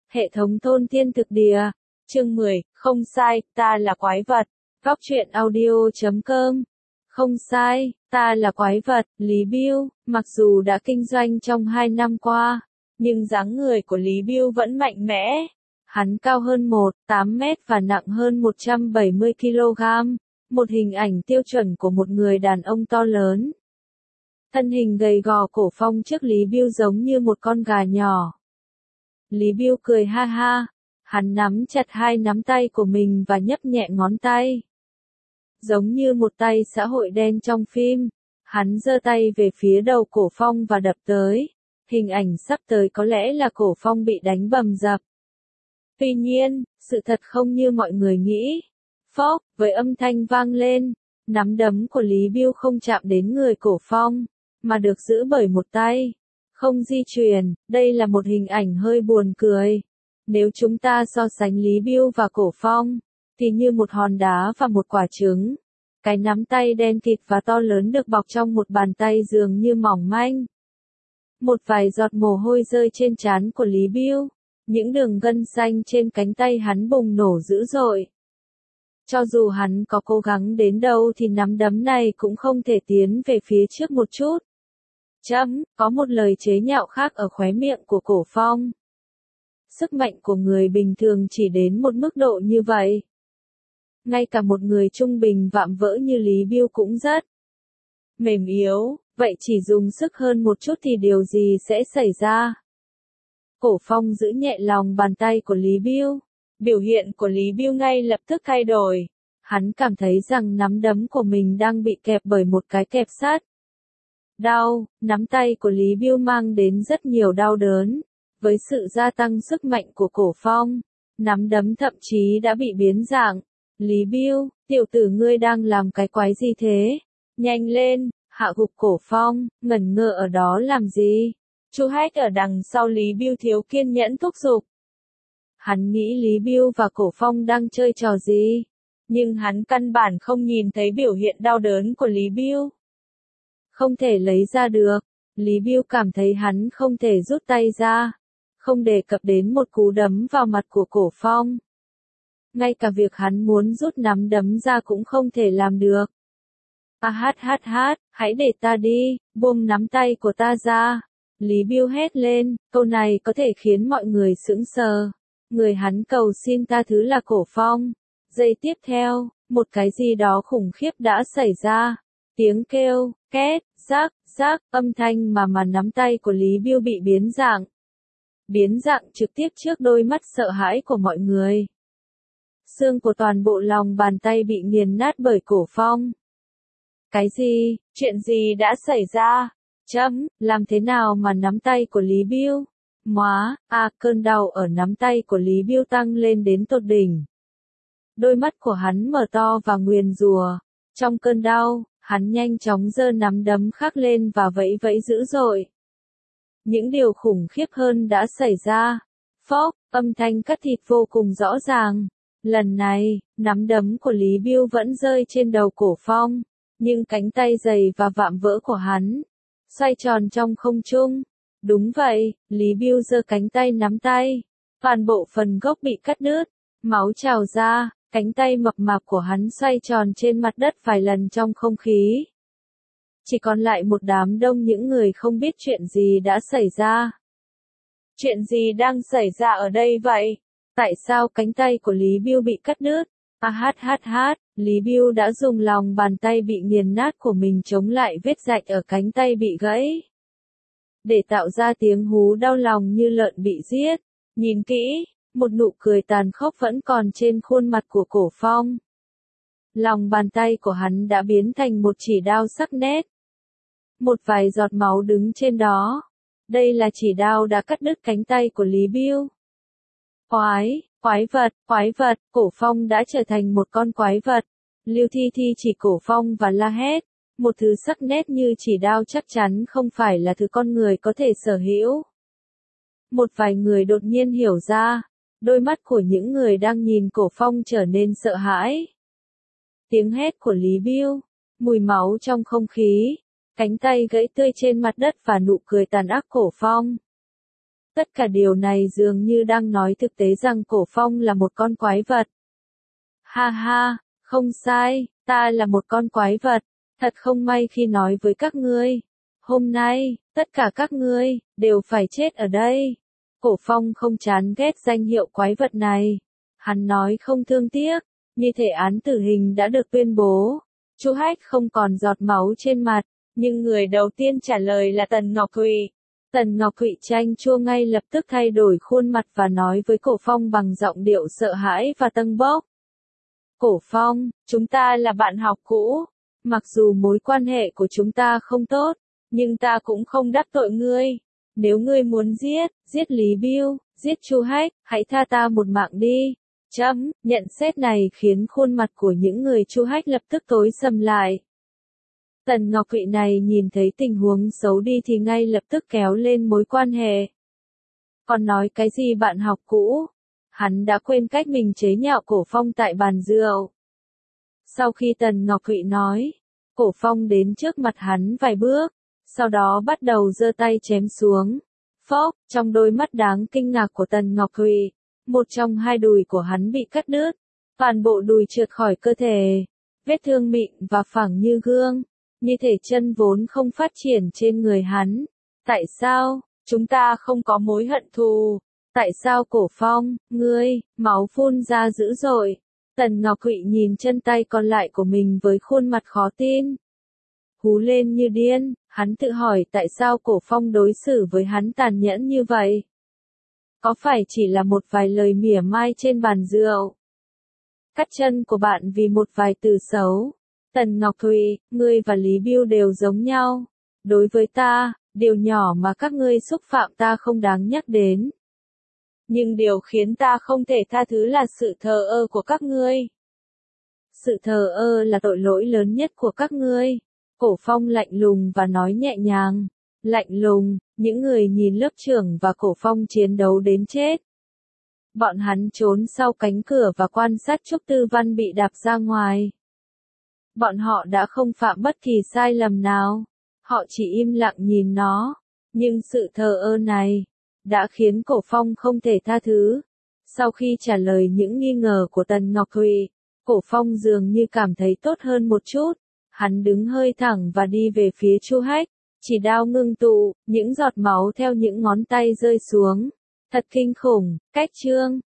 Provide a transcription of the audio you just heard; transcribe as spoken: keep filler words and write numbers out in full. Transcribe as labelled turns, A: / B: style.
A: Hệ thống thôn thiên thực địa. Chương mười, không sai, ta là quái vật. Góc truyện audio chấm com. Không sai, ta là quái vật, Lý Bưu, mặc dù đã kinh doanh trong hai năm qua, nhưng dáng người của Lý Bưu vẫn mạnh mẽ. Hắn cao hơn một phẩy tám mét và nặng hơn một trăm bảy mươi ki lô gam, một hình ảnh tiêu chuẩn của một người đàn ông to lớn. Thân hình gầy gò cổ phong trước Lý Bưu giống như một con gà nhỏ. Lý Bưu cười ha ha, hắn nắm chặt hai nắm tay của mình và nhấp nhẹ ngón tay. Giống như một tay xã hội đen trong phim, hắn giơ tay về phía đầu cổ phong và đập tới. Hình ảnh sắp tới có lẽ là cổ phong bị đánh bầm dập. Tuy nhiên, sự thật không như mọi người nghĩ. Phốc, với âm thanh vang lên, nắm đấm của Lý Bưu không chạm đến người cổ phong, mà được giữ bởi một tay. Không di chuyển, đây là một hình ảnh hơi buồn cười. Nếu chúng ta so sánh Lý Bưu và cổ phong, thì như một hòn đá và một quả trứng. Cái nắm tay đen kịt và to lớn được bọc trong một bàn tay dường như mỏng manh. Một vài giọt mồ hôi rơi trên trán của Lý Bưu. Những đường gân xanh trên cánh tay hắn bùng nổ dữ dội. Cho dù hắn có cố gắng đến đâu thì nắm đấm này cũng không thể tiến về phía trước một chút. Chấm, có một lời chế nhạo khác ở khóe miệng của cổ phong. Sức mạnh của người bình thường chỉ đến một mức độ như vậy. Ngay cả một người trung bình vạm vỡ như Lý Bưu cũng rất mềm yếu, vậy chỉ dùng sức hơn một chút thì điều gì sẽ xảy ra? Cổ phong giữ nhẹ lòng bàn tay của Lý Bưu. Biểu hiện của Lý Bưu ngay lập tức thay đổi. Hắn cảm thấy rằng nắm đấm của mình đang bị kẹp bởi một cái kẹp sắt. Đau, nắm tay của Lý Bưu mang đến rất nhiều đau đớn. Với sự gia tăng sức mạnh của cổ phong, nắm đấm thậm chí đã bị biến dạng. Lý Bưu, tiểu tử ngươi đang làm cái quái gì thế? Nhanh lên, hạ gục cổ phong, ngẩn ngơ ở đó làm gì? Chu Hách ở đằng sau Lý Bưu thiếu kiên nhẫn thúc giục. Hắn nghĩ Lý Bưu và cổ phong đang chơi trò gì, nhưng hắn căn bản không nhìn thấy biểu hiện đau đớn của Lý Bưu. Không thể lấy ra được, Lý Bưu cảm thấy hắn không thể rút tay ra, không đề cập đến một cú đấm vào mặt của cổ phong. Ngay cả việc hắn muốn rút nắm đấm ra cũng không thể làm được. A hát hát hát, hãy để ta đi, buông nắm tay của ta ra. Lý Bưu hét lên, câu này có thể khiến mọi người sững sờ. Người hắn cầu xin tha thứ là cổ phong. Giây tiếp theo, một cái gì đó khủng khiếp đã xảy ra. Tiếng kêu, két, rác, rác, âm thanh mà mà nắm tay của Lý Bưu bị biến dạng. Biến dạng trực tiếp trước đôi mắt sợ hãi của mọi người. Xương của toàn bộ lòng bàn tay bị nghiền nát bởi cổ phong. Cái gì, chuyện gì đã xảy ra? Chấm, làm thế nào mà nắm tay của Lý Bưu? Móa, à, cơn đau ở nắm tay của Lý Bưu tăng lên đến tột đỉnh. Đôi mắt của hắn mở to và nguyền rủa. Trong cơn đau, hắn nhanh chóng giơ nắm đấm khác lên và vẫy vẫy dữ dội. Những điều khủng khiếp hơn đã xảy ra. Phốc, âm thanh cắt thịt vô cùng rõ ràng. Lần này, nắm đấm của Lý Bưu vẫn rơi trên đầu cổ phong, nhưng cánh tay dày và vạm vỡ của hắn xoay tròn trong không trung. Đúng vậy, Lý Bưu giơ cánh tay nắm tay. Toàn bộ phần gốc bị cắt đứt, máu trào ra, cánh tay mập mạp của hắn xoay tròn trên mặt đất vài lần trong không khí. Chỉ còn lại một đám đông những người không biết chuyện gì đã xảy ra. Chuyện gì đang xảy ra ở đây vậy? Tại sao cánh tay của Lý Bưu bị cắt đứt? A hát hát hát, Lý Bưu đã dùng lòng bàn tay bị nghiền nát của mình chống lại vết rạch ở cánh tay bị gãy. Để tạo ra tiếng hú đau lòng như lợn bị giết. Nhìn kỹ, một nụ cười tàn khốc vẫn còn trên khuôn mặt của cổ phong. Lòng bàn tay của hắn đã biến thành một chỉ đao sắc nét. Một vài giọt máu đứng trên đó. Đây là chỉ đao đã cắt đứt cánh tay của Lý Bưu. Quái, quái vật, quái vật, cổ phong đã trở thành một con quái vật. Lưu Thi Thi chỉ cổ phong và la hét. Một thứ sắc nét như chỉ đao chắc chắn không phải là thứ con người có thể sở hữu. Một vài người đột nhiên hiểu ra. Đôi mắt của những người đang nhìn cổ phong trở nên sợ hãi. Tiếng hét của Lý Bưu, mùi máu trong không khí, cánh tay gãy tươi trên mặt đất và nụ cười tàn ác cổ phong. Tất cả điều này dường như đang nói thực tế rằng Cổ Phong là một con quái vật. Ha ha, không sai, ta là một con quái vật. Thật không may khi nói với các ngươi. Hôm nay, tất cả các ngươi, đều phải chết ở đây. Cổ Phong không chán ghét danh hiệu quái vật này. Hắn nói không thương tiếc, như thể án tử hình đã được tuyên bố. Chu Hách không còn giọt máu trên mặt, nhưng người đầu tiên trả lời là Tần Ngọc Thụy. Tần Ngọc Thụy chanh chua ngay lập tức thay đổi khuôn mặt và nói với Cổ Phong bằng giọng điệu sợ hãi và tâng bốc. Cổ Phong, chúng ta là bạn học cũ. Mặc dù mối quan hệ của chúng ta không tốt, nhưng ta cũng không đắc tội ngươi. Nếu ngươi muốn giết, giết Lý Bưu, giết Chu Hách, hãy tha ta một mạng đi. Chấm, nhận xét này khiến khuôn mặt của những người Chu Hách lập tức tối sầm lại. Tần Ngọc Thụy này nhìn thấy tình huống xấu đi thì ngay lập tức kéo lên mối quan hệ. Còn nói cái gì bạn học cũ? Hắn đã quên cách mình chế nhạo Cổ Phong tại bàn rượu. Sau khi Tần Ngọc Thụy nói, Cổ Phong đến trước mặt hắn vài bước, sau đó bắt đầu giơ tay chém xuống. Phốc, trong đôi mắt đáng kinh ngạc của Tần Ngọc Thụy, một trong hai đùi của hắn bị cắt đứt, toàn bộ đùi trượt khỏi cơ thể, vết thương mịn và phẳng như gương, như thể chân vốn không phát triển trên người hắn. Tại sao, chúng ta không có mối hận thù? Tại sao Cổ Phong, ngươi, máu phun ra dữ dội? Tần Ngọc Thụy nhìn chân tay còn lại của mình với khuôn mặt khó tin. Hú lên như điên, hắn tự hỏi tại sao Cổ Phong đối xử với hắn tàn nhẫn như vậy? Có phải chỉ là một vài lời mỉa mai trên bàn rượu? Cắt chân của bạn vì một vài từ xấu. Tần Ngọc Thụy, ngươi và Lý Bưu đều giống nhau. Đối với ta, điều nhỏ mà các ngươi xúc phạm ta không đáng nhắc đến. Nhưng điều khiến ta không thể tha thứ là sự thờ ơ của các ngươi. Sự thờ ơ là tội lỗi lớn nhất của các ngươi. Cổ Phong lạnh lùng và nói nhẹ nhàng. Lạnh lùng, những người nhìn lớp trưởng và Cổ Phong chiến đấu đến chết. Bọn hắn trốn sau cánh cửa và quan sát Trúc Tư Văn bị đạp ra ngoài. Bọn họ đã không phạm bất kỳ sai lầm nào. Họ chỉ im lặng nhìn nó. Nhưng sự thờ ơ này đã khiến Cổ Phong không thể tha thứ. Sau khi trả lời những nghi ngờ của Tần Ngọc Thụy, Cổ Phong dường như cảm thấy tốt hơn một chút. Hắn đứng hơi thẳng và đi về phía Chu Hách. Chỉ đao ngưng tụ, những giọt máu theo những ngón tay rơi xuống. Thật kinh khủng, cách chương.